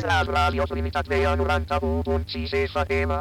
Les ràdios Trinitat Vella 91.6 FM.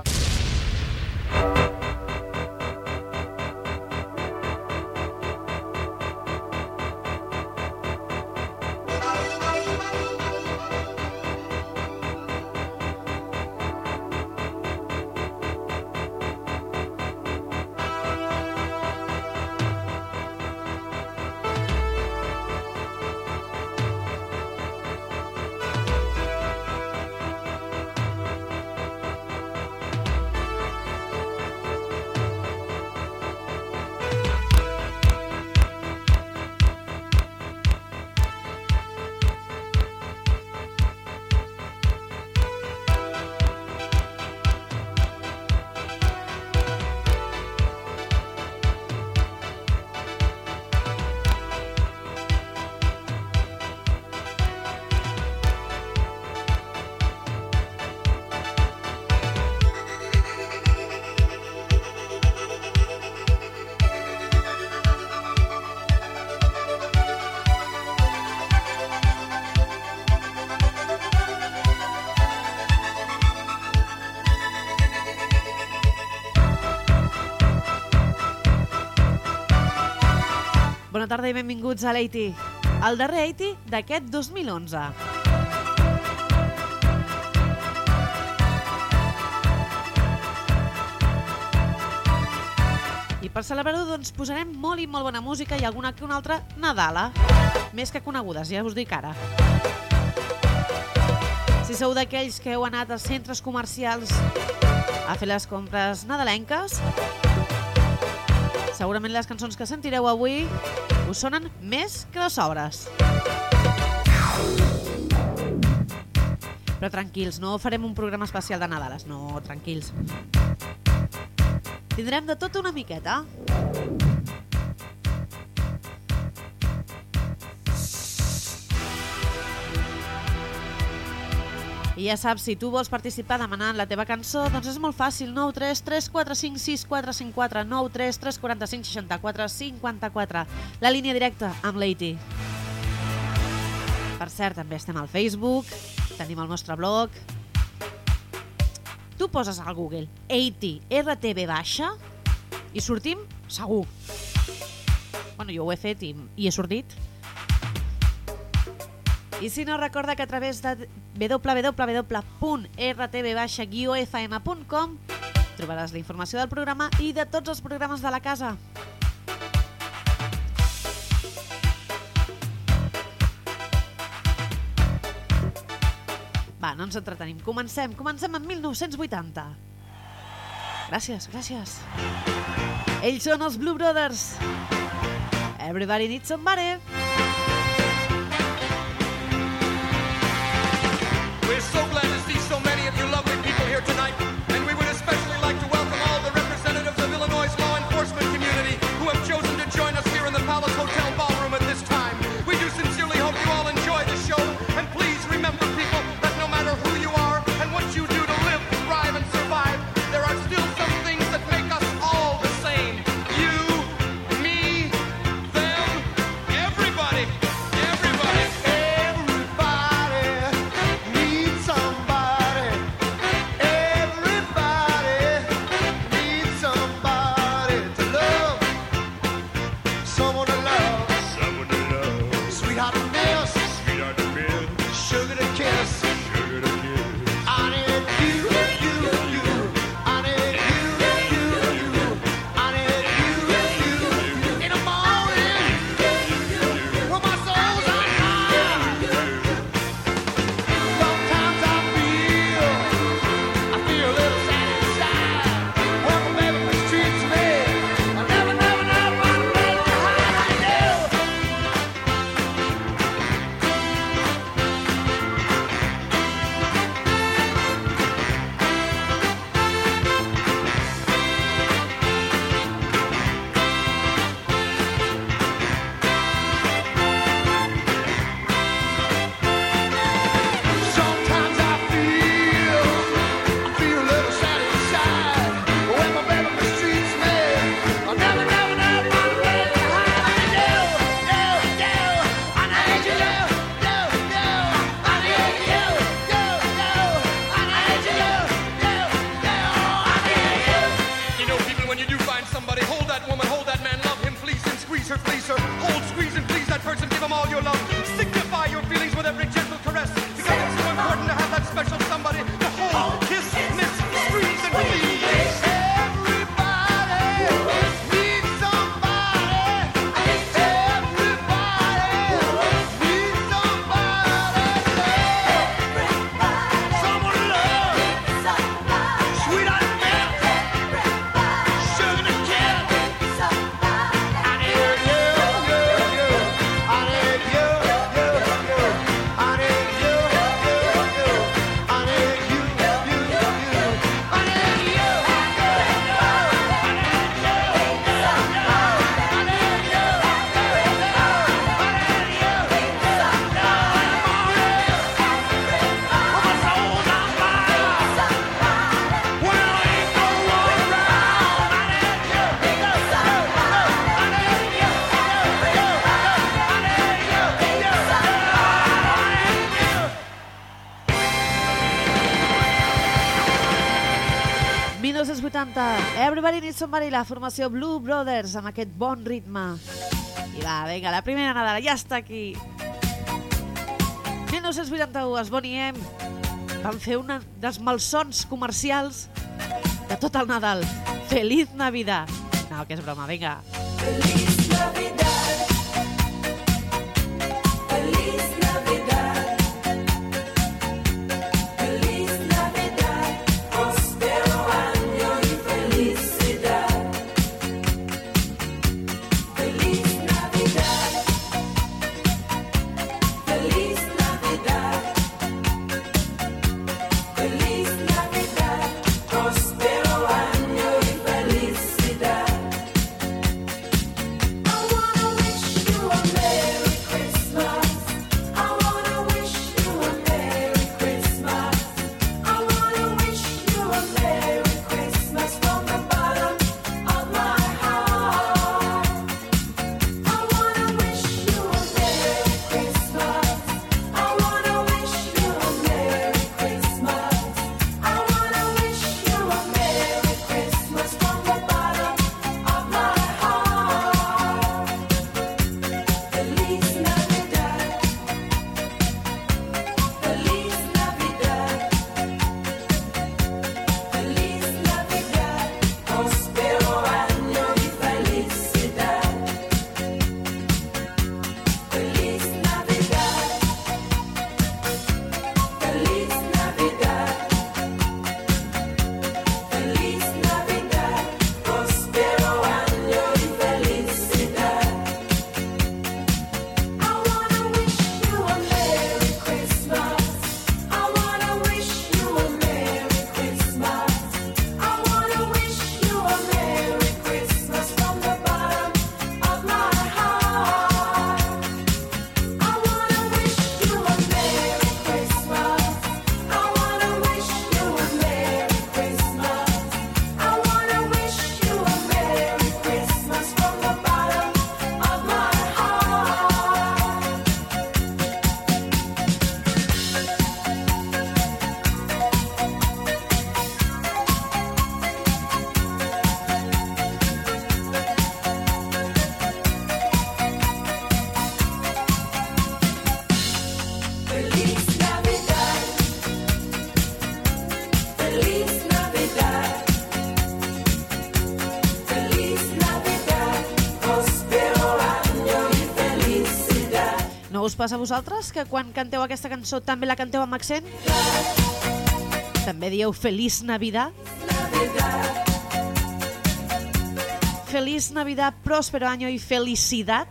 Bona tarda i benvinguts a l'AITI, el darrer AITI d'aquest 2011. I per celebrar-ho doncs posarem molt i molt bona música i alguna que una altra Nadala, més que conegudes, ja us dic ara. Si sou d'aquells que heu anat als centres comercials a fer les compres nadalenques, segurament les cançons que sentireu avui us sonen més que de sobres. Però tranquils, no farem un programa especial de Nadales, no, tranquils. Tindrem de tot una miqueta. I ja saps, si tu vols participar demanant la teva cançó, doncs és molt fàcil, 9 3 3 4 5 6 4 5 4, 9 3 3 45 64 54, la línia directa amb l'AITI. Per cert, també estem al Facebook, tenim el nostre blog. Tu poses al Google AITI RTB baixa i sortim segur. Bueno, jo ho he fet i he sortit. I si no, recorda que a través de www.rtb-fm.com trobaràs la informació del programa i de tots els programes de la casa. Va, no ens entretenim. Comencem amb 1980. Gràcies. Ells són els Blue Brothers. Everybody needs somebody. We're so glad to see so many of you lovely people here tonight, and we would especially like to welcome all the representatives of Illinois' law enforcement community who have chosen to join us here in the Palace Hotel Ballroom at this time. We do sincerely hope you all enjoy the show, and please remember, people, that no matter who you are and what you do to live, thrive, and survive, there are still some things that make us all the same. You, me, them, everybody. 1980, Everybody Needs Somebody, la formació Blue Brothers, amb aquest bon ritme. I va, vinga, la primera Nadal ja està aquí. 1981, els Bonnie M van fer un dels malsons comercials de tot el Nadal. Feliz Navidad. No, que és broma, vinga. Feliz Navidad. Feliz Navidad. Feliz Navidad. Prospero año y felicidad. Feliz Navidad. Feliz Navidad. Feliz Navidad. Prospero año y felicidad. Us passa a vosaltres que quan canteu aquesta cançó també la canteu amb accent? També dieu Feliz Navidad? Feliz Navidad, próspero año y felicidad?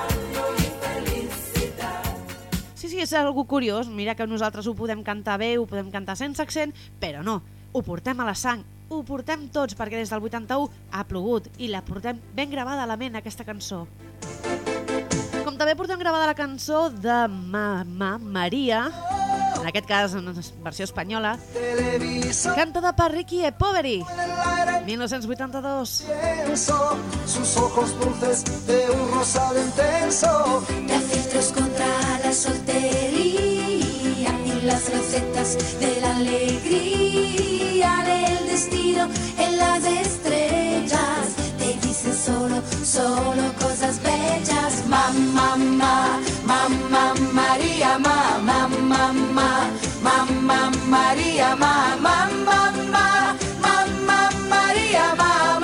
Sí, és algo curiós. Mira que nosaltres ho podem cantar bé, ho podem cantar sense accent, però no, ho portem a la sang, ho portem tots, perquè des del 81 ha plogut i la portem ben gravada a la ment, aquesta cançó. Com també portem gravada la cançó de Mamma Maria, en aquest cas en versió espanyola, cantada per Ricky e Poveri, 1982. Sus ojos dulces de un rosado intenso. Te filtros contra la soltería y las recetas de la alegría del destino en las estrellas. Te dicen solo cosas bellas. Mamma María, mamma María, mamma María,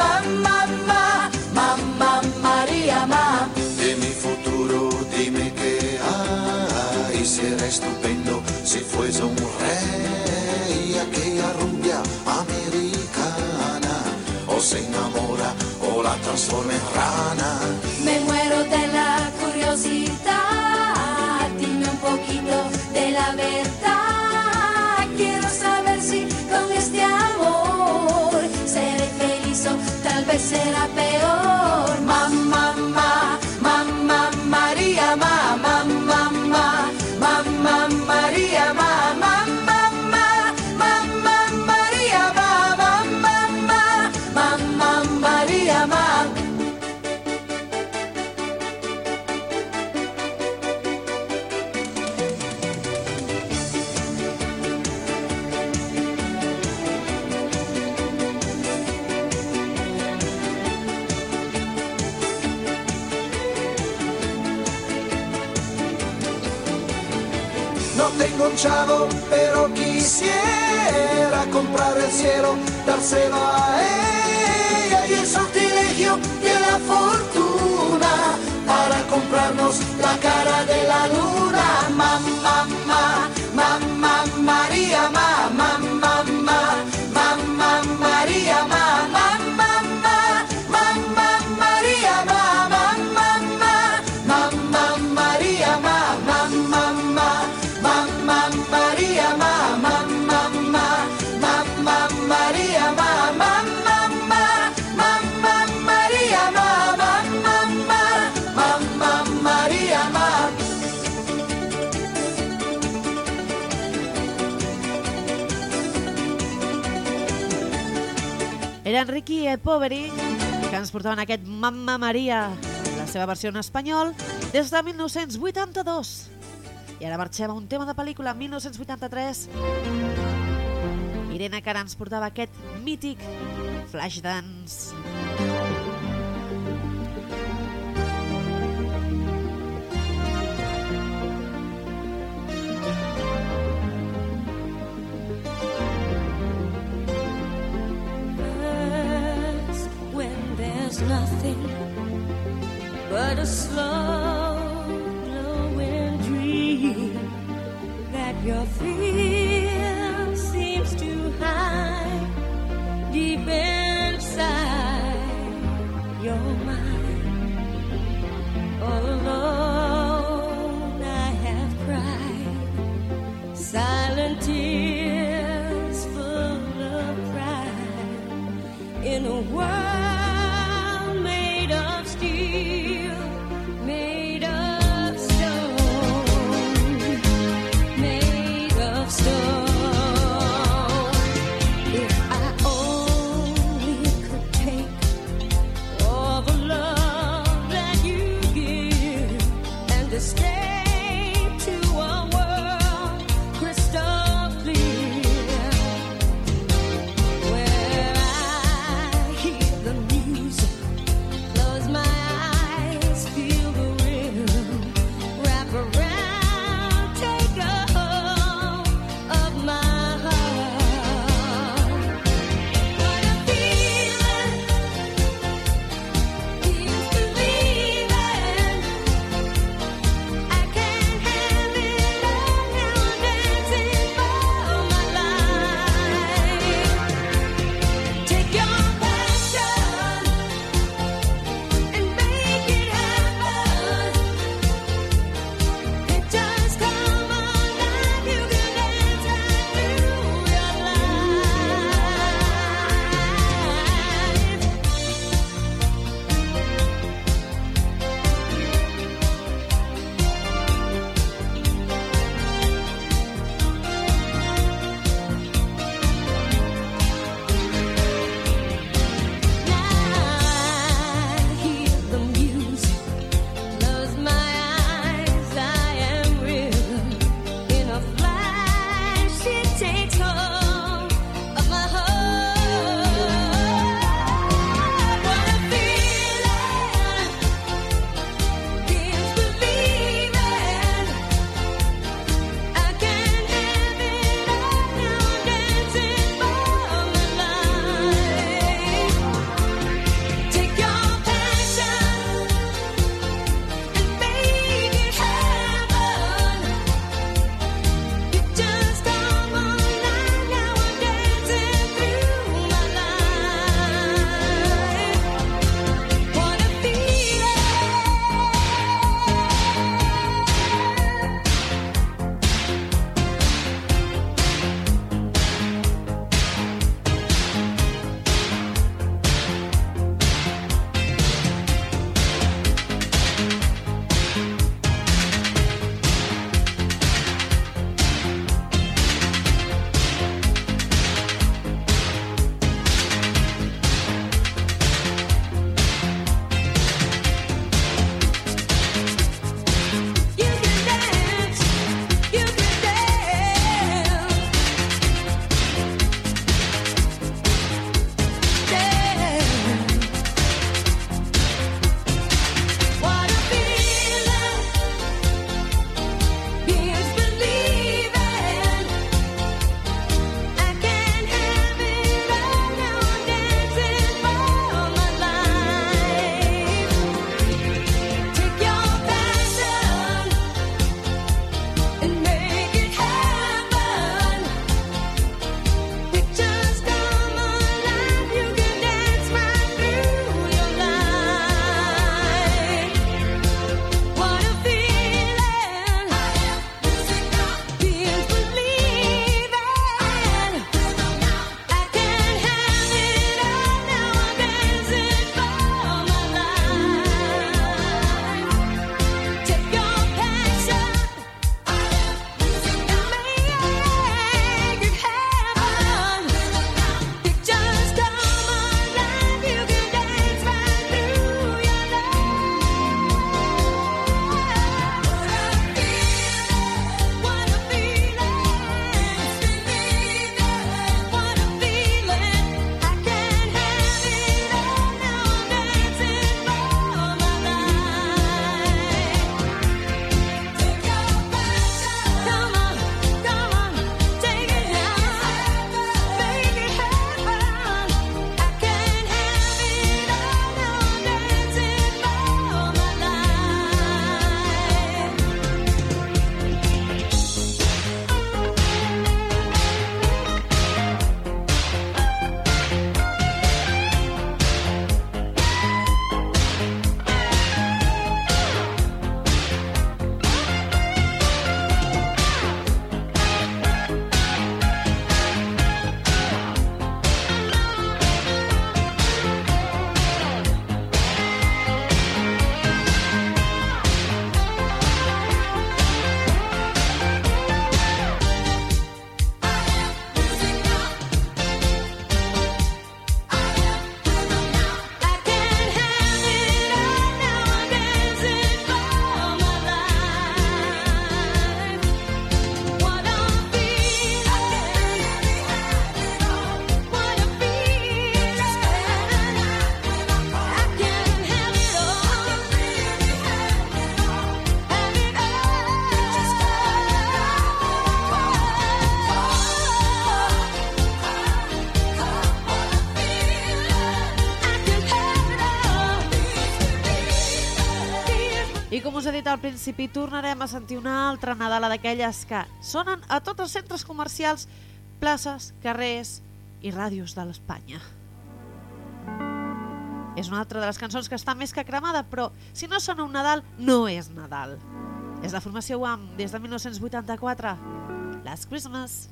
mamma María, mamá. De mi futuro dime qué hay. Será estupendo si fuese un rey. Aquella rubia americana o se enamora o la transforma en rana. Me muero de la curiosidad, dime un poquito de la verdad. Quiero saber si con este amor seré feliz o tal vez será peor. Mamma María, mamma María, mamma María, mamma María, mamá. tengo un chavo, pero quisiera comprar el cielo, dárselo a ella y el sortilegio de la fortuna para comprarnos la cara de la luna. Mamá, mamá, María, mamá, mamá, mamá, María, mamá, mamá, mamá, María, mamá, mamá, mamá, María, mamá, mamá, mamá, María, mamá, mamá, mamá, María, mamá, mamá, mamá, María, mamá, mamá, mamá, María, mamá. Era Enriqui e Poveri que ens portaven aquest Mamma Maria, la seva versió en espanyol, des de 1982. I ara marxem a un tema de pel·lícula, 1983. Irene Cara ens portava aquest mític Flashdance. Nothing but a slow glowing dream that your fear seems to hide deep inside your mind. All alone I have cried silent tears full of pride in a world The com us he dit al principi, tornarem a sentir una altra Nadala d'aquelles que sonen a tots els centres comercials, places, carrers i ràdios de l'Espanya. És una altra de les cançons que està més que cremada, però si no sona un Nadal, no és Nadal. És la formació Wham! Des de 1984, Last Christmas.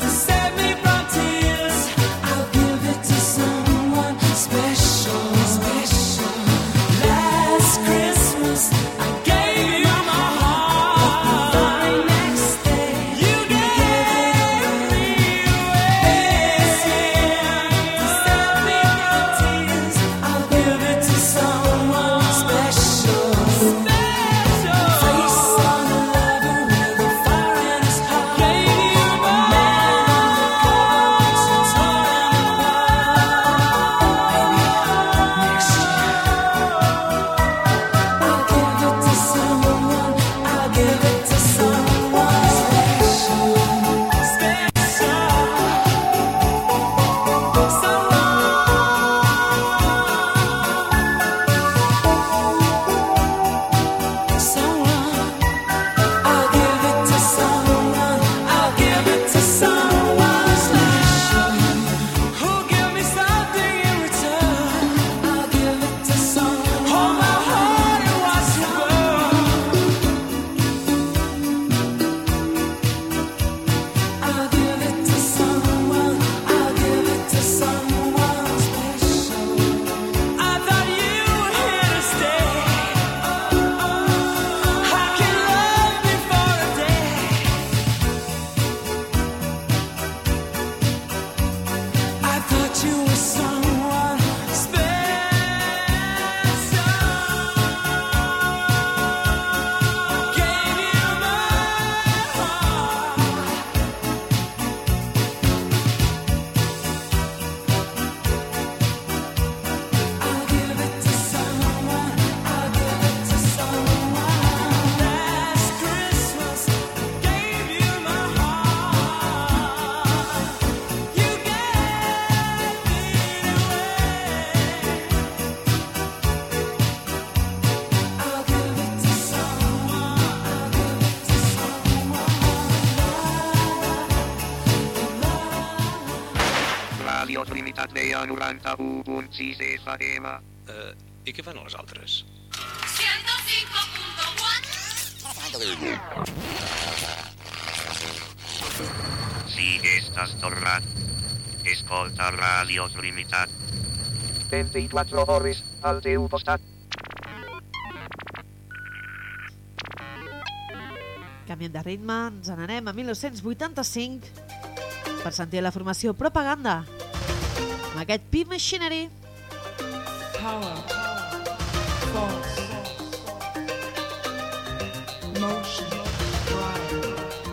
Special. 91.6 FM. I què fan les altres? 105.1. Si estàs tornat, escolta Ràdio Trinitat. 24 hores al teu costat. Canviem de ritme, ens n'anem a 1985 per sentir la formació Propaganda amb aquest P-Machinery. Power, force, motion, drive.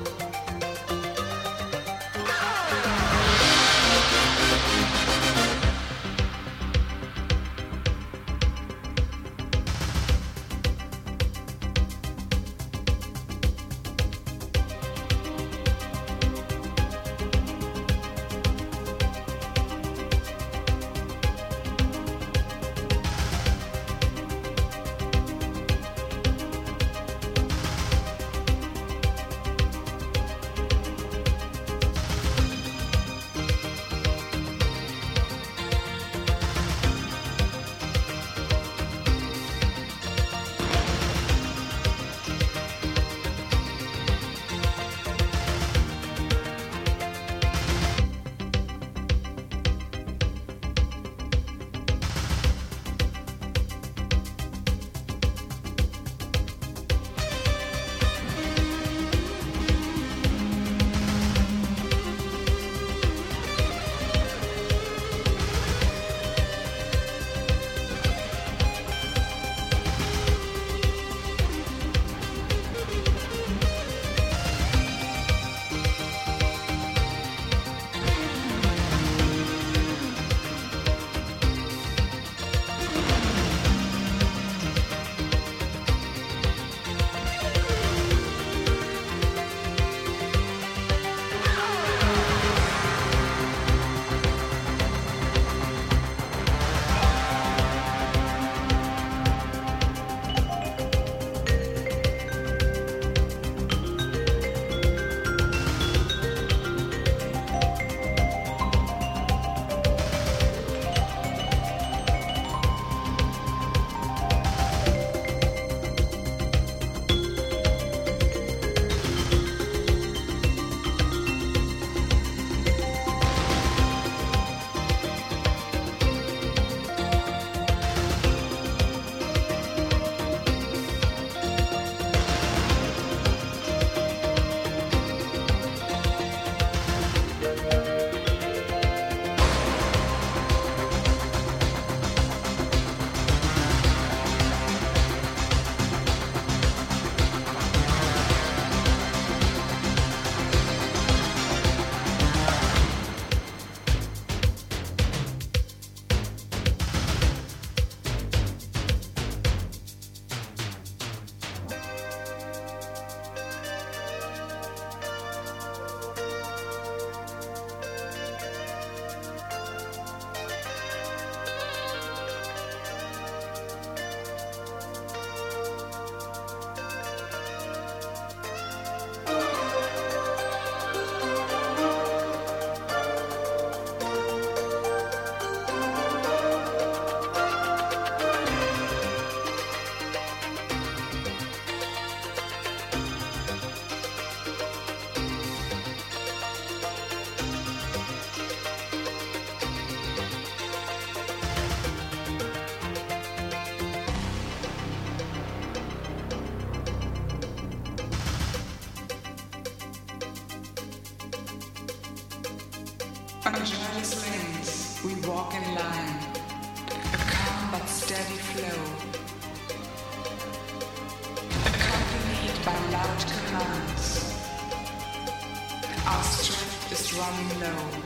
On joyless lanes, we walk in line, a calm but steady flow, accompanied by loud commands. Our strength is running low.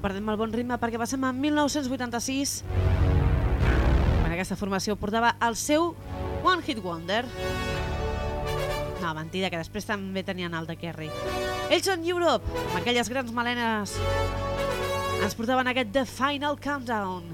perdem el bon ritme perquè passem a 1986, quan aquesta formació portava el seu One Hit Wonder. No, mentida, que després també tenien el de Kerry. Ells són Europe, amb aquelles grans melenes. Ens portaven aquest The Final Countdown.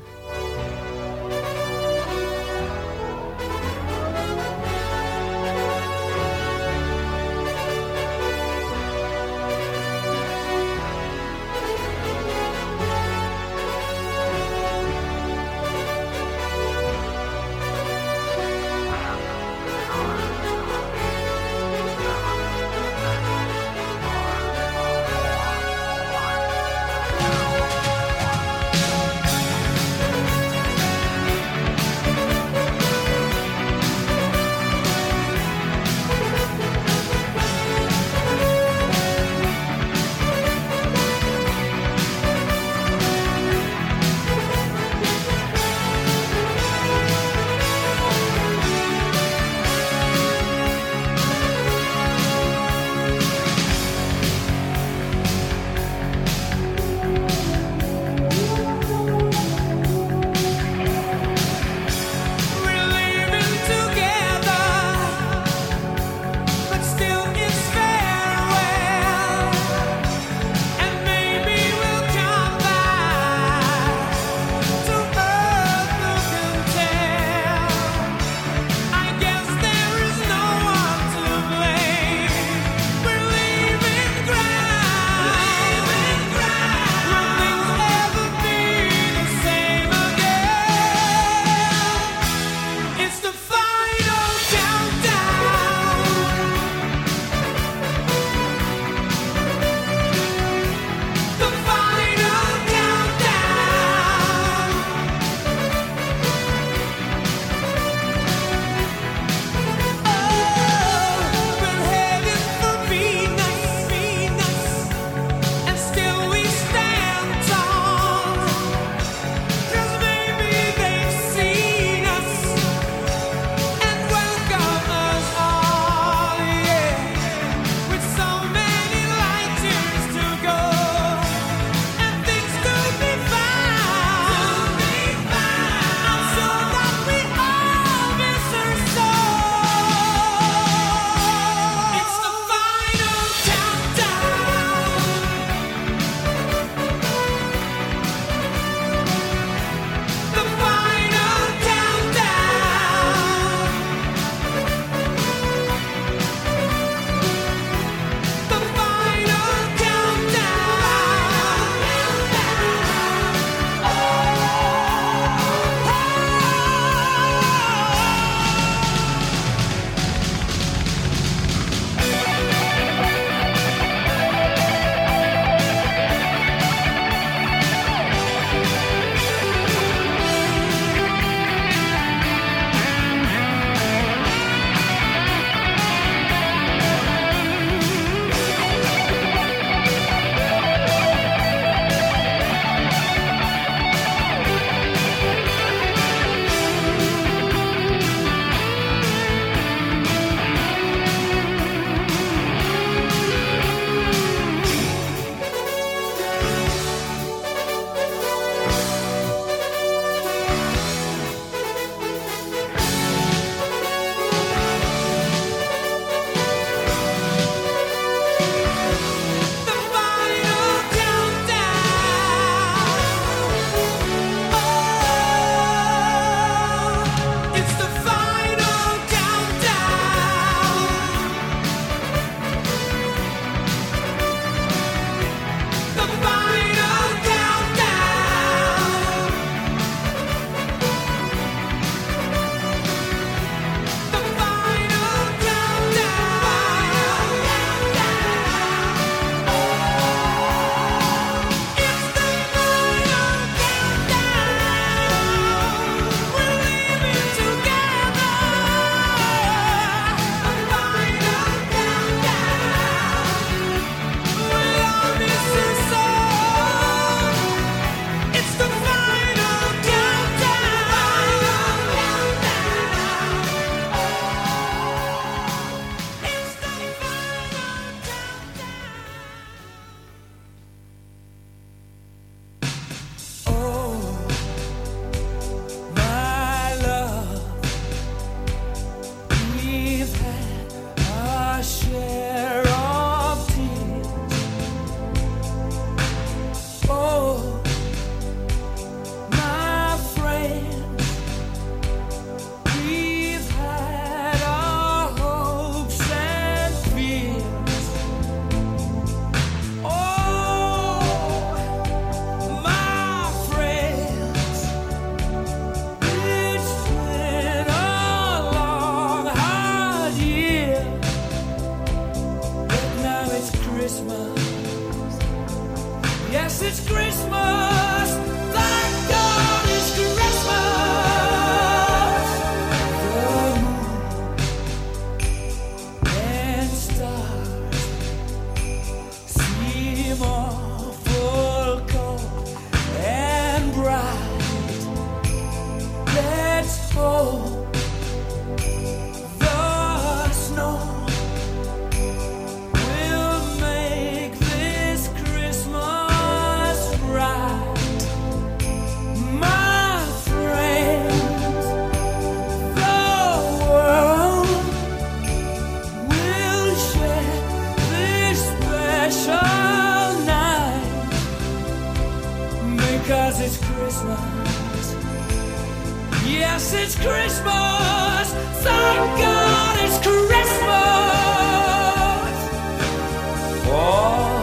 because it's Christmas. Yes, it's Christmas. Thank God it's Christmas. For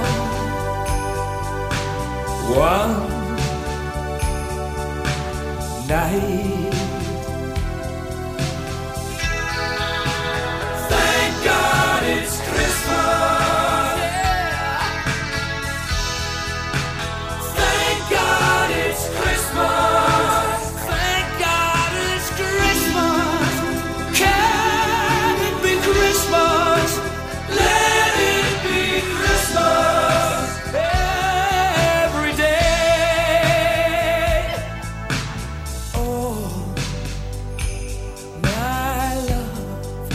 one night. Thank God it's Christmas. Yeah. Thank God it's Christmas. Thank God it's Christmas. Can it be Christmas? Let it be Christmas every day. Oh, my love,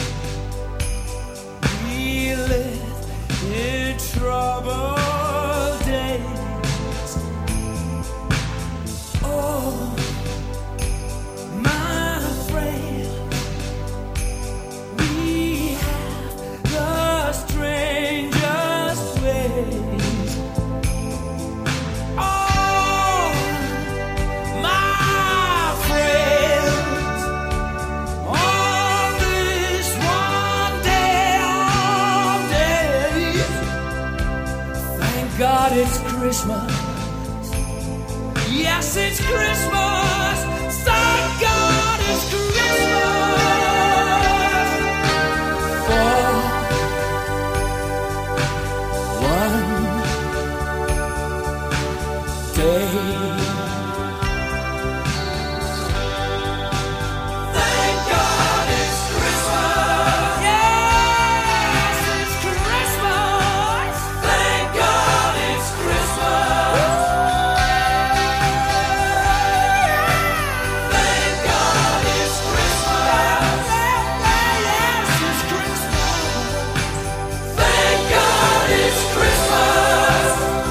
we live in troubled days. Oh, my friend, we have the strangest ways. Oh, my friends, on this one day of days, thank God it's Christmas. Yes, it's Christmas. Thank God it's Christmas. For one day. Thank God it's Christmas. Yes, it's Christmas. Thank God it's Christmas. Thank God it's Christmas. Yes, it's Christmas. Thank God it's Christmas.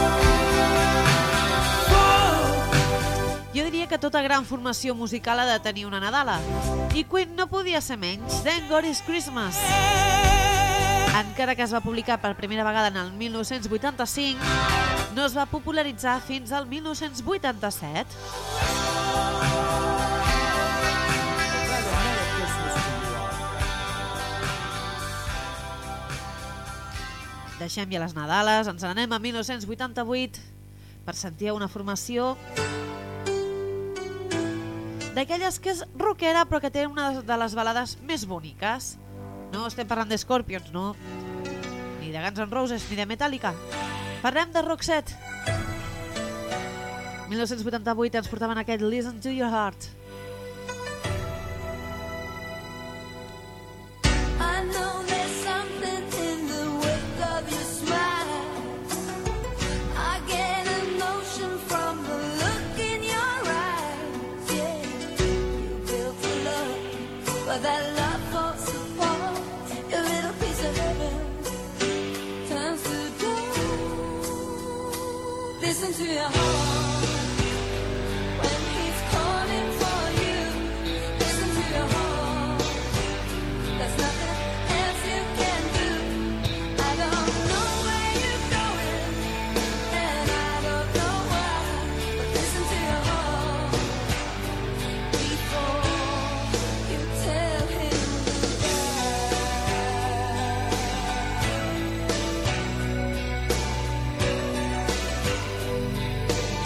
Jo diria que tota gran formació musical ha de tenir una Nadala. I Queen no podia ser menys. Thank God it's Christmas. Encara que es va publicar per primera vegada en el 1985, no es va popularitzar fins al 1987. Deixem ja les Nadales, ens n'anem a 1988 per sentir una formació d'aquelles que és rockera però que té una de les balades més boniques. No estem parlant de Scorpions, no, ni de Guns N' Roses, ni de Metallica. Parlem de Roxette. 1988 ens portaven aquest Listen to Your Heart. I know there's something in the wake of your smile. I get emotion from the look in your eyes. Yeah, you built a love, but that love falls apart. Your little piece of heaven turns to gold. Listen to your heart when he's calling for you. Listen to your heart. There's nothing else you can do. I don't know where you're going, and I don't know why. But listen to your heart before you tell him goodbye.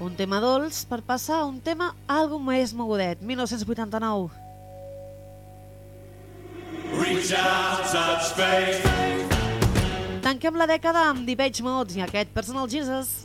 Un tema dolç per passar a un tema algo més mogudet, 1989. Reach out, touch faith. Tanquem la dècada amb Depeche Mode i aquest Personal Jesus.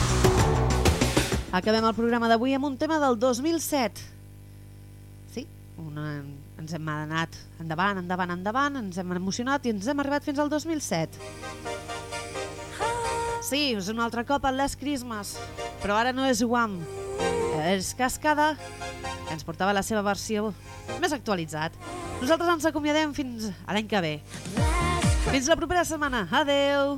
Acabem el programa d'avui amb un tema del 2007. Sí, ens hem anat endavant, ens hem emocionat i ens hem arribat fins al 2007. Sí, és un altre cop al Last Christmas, però ara no és Wham, és Cascada, que ens portava la seva versió més actualitzat. Nosaltres ens acomiadem fins a l'any que ve. Fins la propera setmana. Adeu!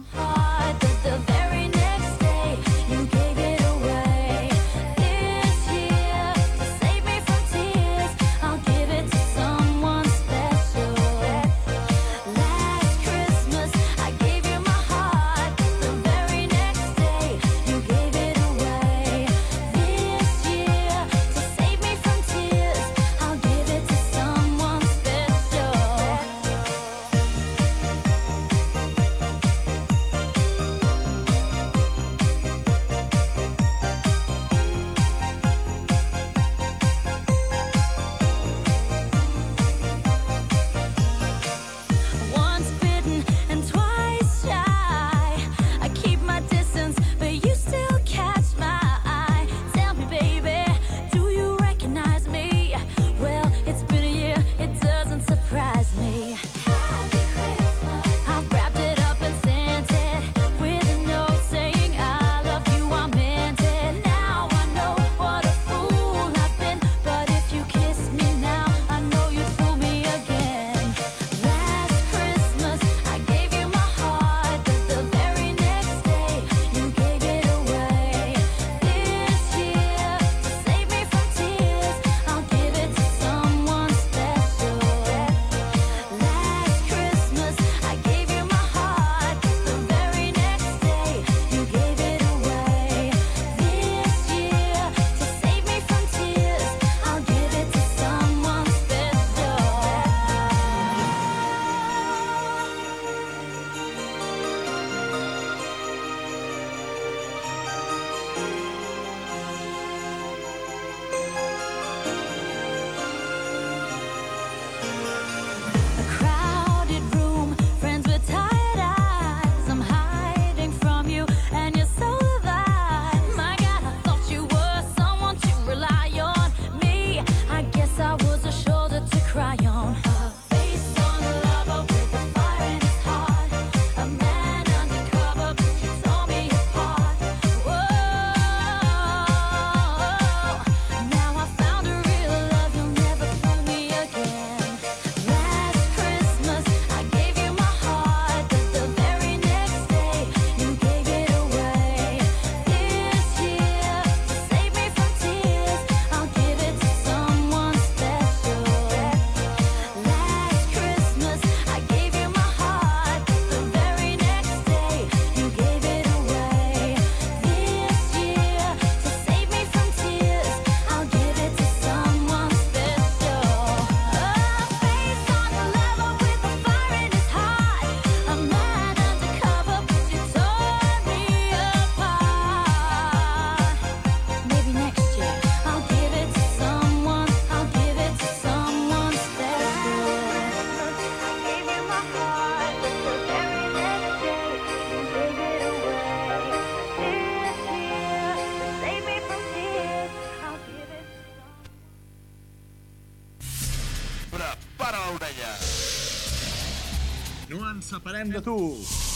No ens separem de tu.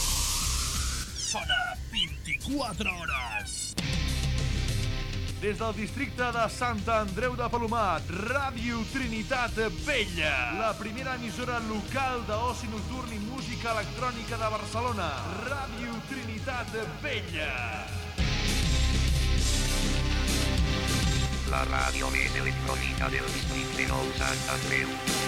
Sona 24 hores. Des del districte de Sant Andreu de Palomat, Ràdio Trinitat Vella, la primera emissora local d'oci nocturn i música electrònica de Barcelona. Ràdio Trinitat Vella. La ràdio més electrònica del districte de Sant Andreu.